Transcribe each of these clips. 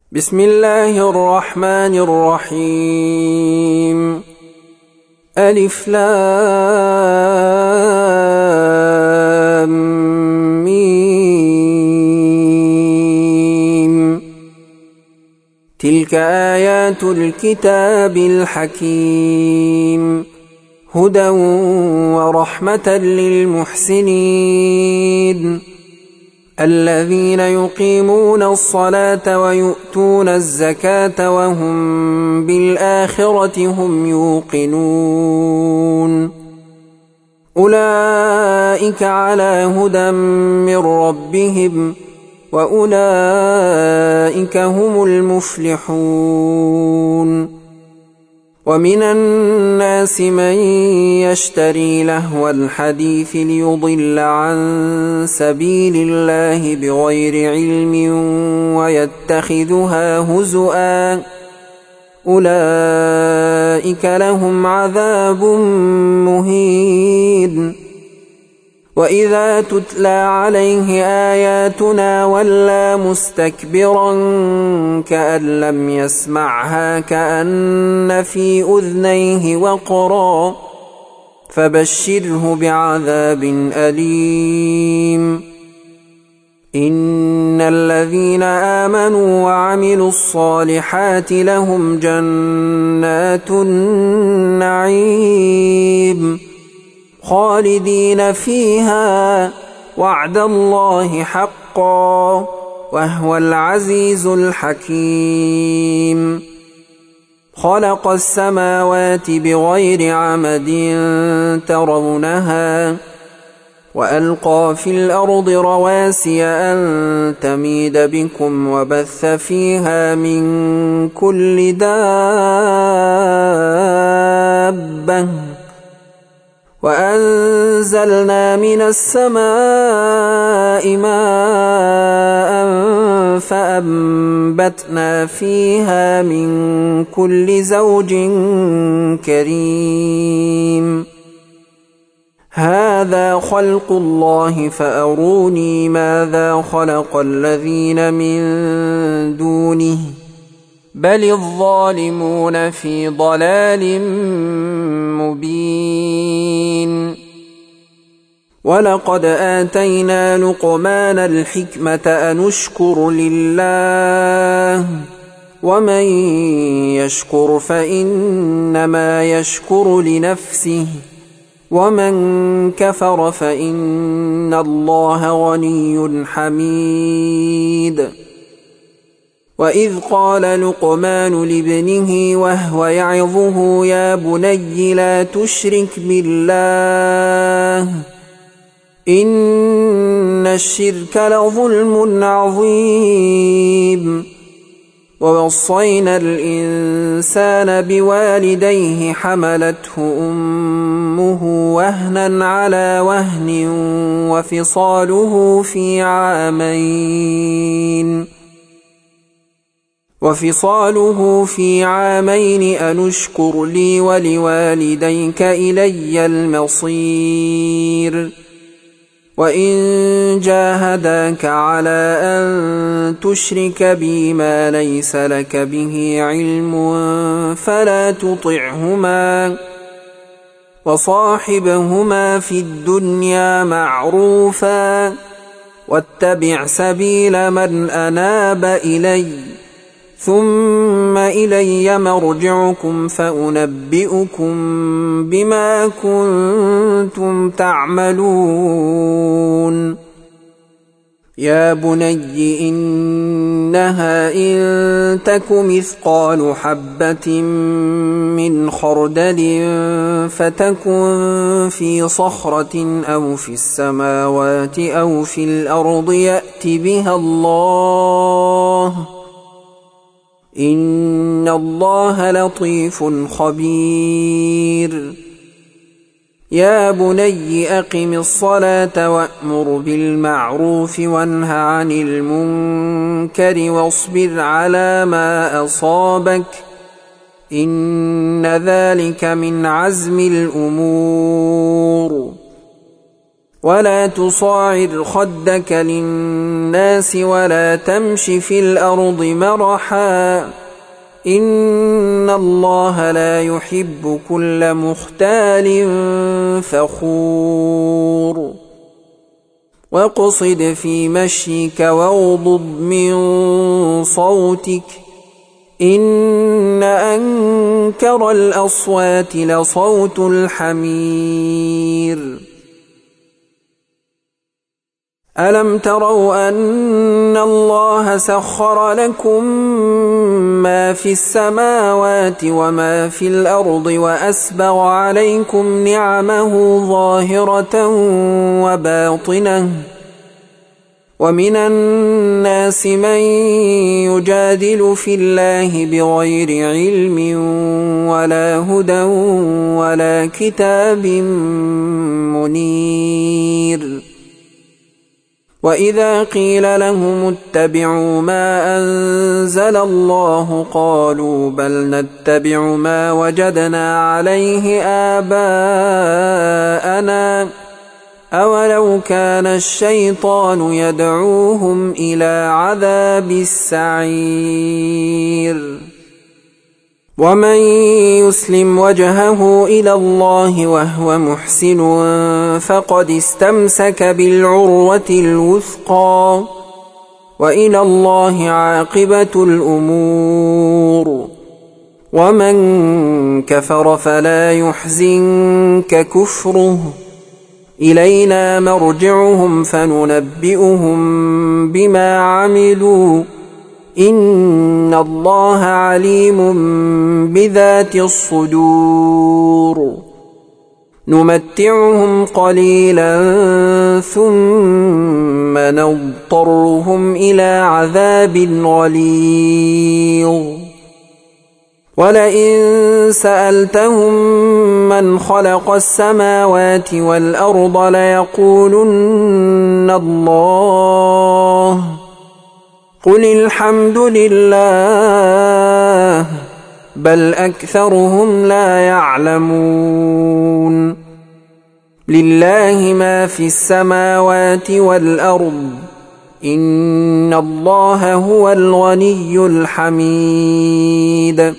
بسم الله الرحمن الرحيم. ألف لام ميم. تلك آيات الكتاب الحكيم، هدى ورحمة للمحسنين الذين يقيمون الصلاة ويؤتون الزكاة وهم بالآخرة هم يوقنون. أولئك على هدى من ربهم وأولئك هم المفلحون. ومن الناس من يشتري لهو الحديث ليضل عن سبيل الله بغير علم ويتخذها هزؤا، أولئك لهم عذاب مهين. وإذا تتلى عليه آياتنا ولى مستكبرا كأن لم يسمعها كأن في أذنيه وقرا، فبشره بعذاب أليم. إن الذين آمنوا وعملوا الصالحات لهم جنات النعيم خالدين فيها، وعد الله حقا، وهو العزيز الحكيم. خلق السماوات بغير عمد ترونها، وألقى في الأرض رواسي أن تميد بكم وبث فيها من كل دابة، وأنزلنا من السماء ماء فأنبتنا فيها من كل زوج كريم. هذا خلق الله فأروني ماذا خلق الذين من دونه، بل الظالمون في ضلال مبين. ولقد آتينا لقمان الحكمة أن اشكر لله، ومن يشكر فإنما يشكر لنفسه، ومن كفر فإن الله غني حميد. وإذ قال لقمان لابنه وهو يعظه يا بني لا تشرك بالله إن الشرك لظلم عظيم. ووصينا الإنسان بوالديه حملته أمه وهنا على وهن وفصاله في عامين أن اشكر لي ولوالديك إلي المصير. وإن جاهداك على أن تشرك بي ما ليس لك به علم فلا تطعهما، وصاحبهما في الدنيا معروفا، واتبع سبيل من أناب إلي، ثم إلي مرجعكم فأنبئكم بما كنتم تعملون. يا بني إنها إن تك مثقال حبة من خردل فتكن في صخرة أو في السماوات أو في الأرض يأت بها الله، إن الله لطيف خبير. يا بني أقم الصلاة وأمر بالمعروف وانه عن المنكر واصبر على ما أصابك، إن ذلك من عزم الأمور. ولا تصاعر خدك للناس ولا تمش في الأرض مرحا إن الله لا يحب كل مختال فخور واقصد في مشيك واغضض من صوتك إن أنكر الأصوات لصوت الحمير ألم تروا أن الله سخر لكم ما في السماوات وما في الأرض وأسبغ عليكم نعمه ظاهرة وباطنة ومن الناس من يجادل في الله بغير علم ولا هدى ولا كتاب منير وإذا قيل لهم اتبعوا ما أنزل الله قالوا بل نتبع ما وجدنا عليه آباءنا أولو كان الشيطان يدعوهم إلى عذاب السعير ومن يسلم وجهه إلى الله وهو محسن فقد استمسك بالعروة الوثقى وإلى الله عاقبة الأمور ومن كفر فلا يحزنك كفره إلينا مرجعهم فننبئهم بما عملوا إن الله عليم بذات الصدور نمتعهم قليلا ثم نضطرهم إلى عذاب غليظ ولئن سألتهم من خلق السماوات والأرض ليقولن الله قل الحمد لله بل أكثرهم لا يعلمون لله ما في السماوات والأرض إن الله هو الغني الحميد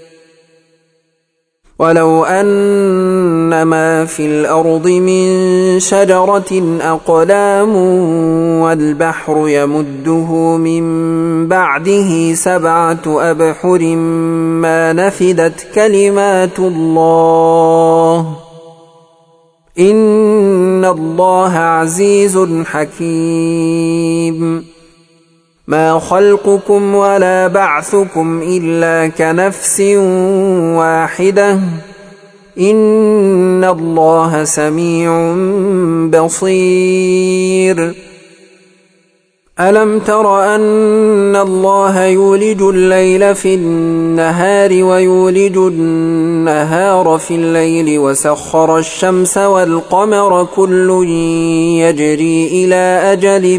ولو أن ما في الأرض من شجرة أقلام والبحر يمده من بعده 7 أبحر ما نفدت كلمات الله إن الله عزيز حكيم ما خلقكم ولا بعثكم إلا كنفس واحدة إن الله سميع بصير ألم تر أن الله يولج الليل في النهار ويولج النهار في الليل وسخر الشمس والقمر كل يجري إلى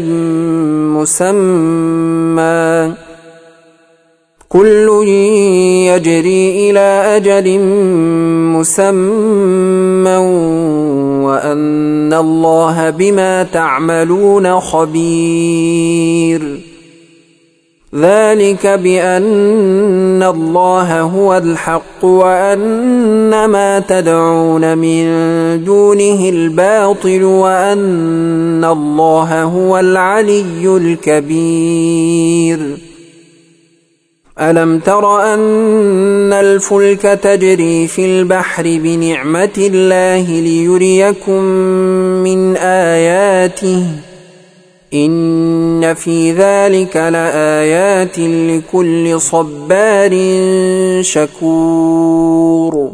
أجل مسمى وأن الله بما تعملون خبير ذلك بأن الله هو الحق وأن ما تدعون من دونه الباطل وأن الله هو العلي الكبير ألم تر أن الفلك تجري في البحر بنعمة الله ليريكم من آياته إن في ذلك لآيات لكل صبار شكور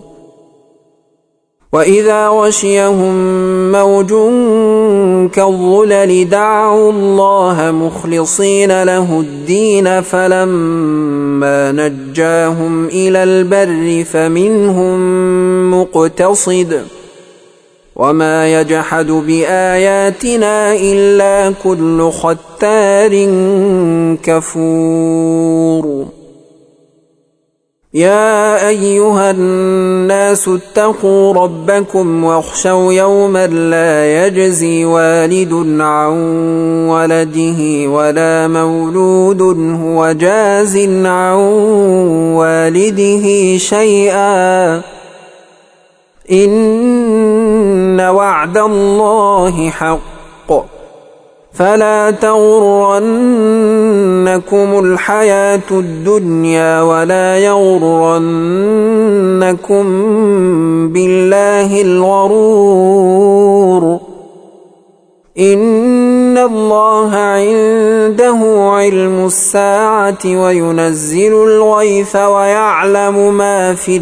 وإذا غشيهم موج كالظلل دعوا الله مخلصين له الدين فلما نجاهم إلى البر فمنهم مقتصد وما يجحد بآياتنا إلا كل ختار كفور يا يا أيها الناس اتقوا ربكم واخشوا يوما لا يجزي والد عن ولده ولا مولود هو جاز عن والده شيئا إن وعد الله حق فلا تغرنكم الحياة الدنيا ولا يغرنكم بالله الغرور إن الله عنده علم الساعة وينزل الغيث ويعلم ما في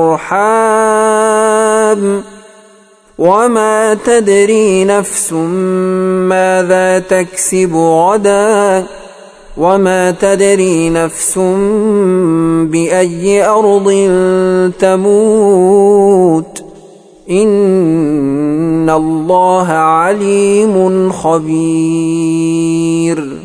الأرحام وما تدري نفس ماذا تكسب غدا وما تدري نفس بأي أرض تموت إن الله عليم خبير